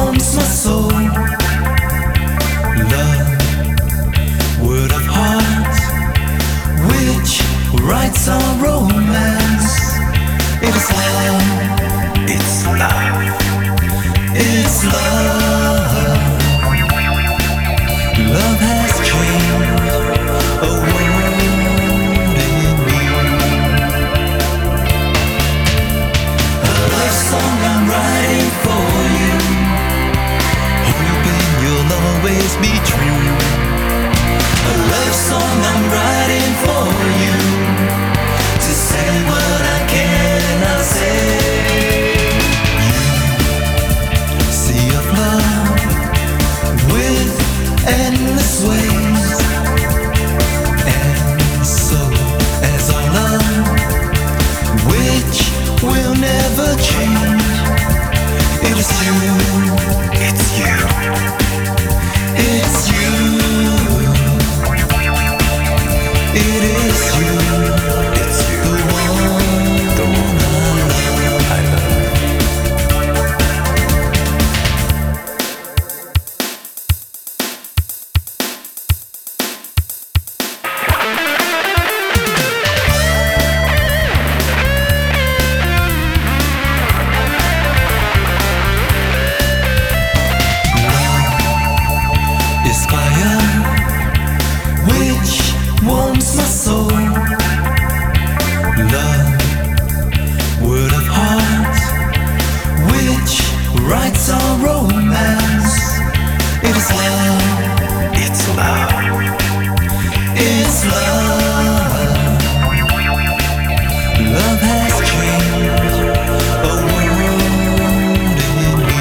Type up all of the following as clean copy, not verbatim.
warms my soul. Love, word of heart, which writes our romance. It is love, it's love, it's love. Love has changed a world in me. A love song I'm writing for you, hoping you'll always be true. A love song I'm writing for you, to say what I cannot say. You, sea of love, with endless ways, and so as our love, which will never change. It is you, it's you, it's you. It is you, it's you, the one I love. Is fire, which warms my soul. Love, word of heart, which writes our romance. It is love, it's love, it's love. Love has changed a world in me.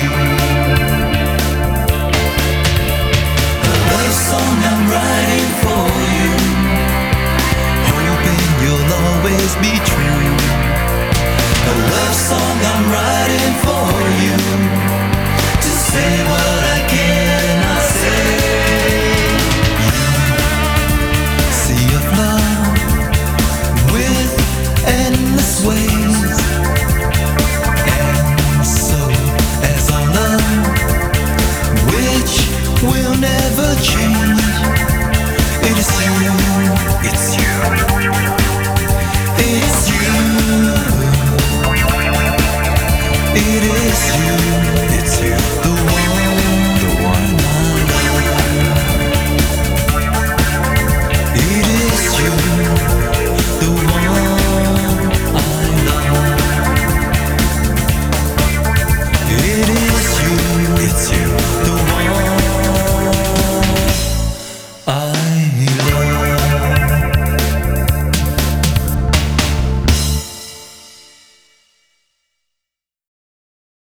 A love song I'm writing for you, hoping you'll always be true. A love song I'm writing for you, to say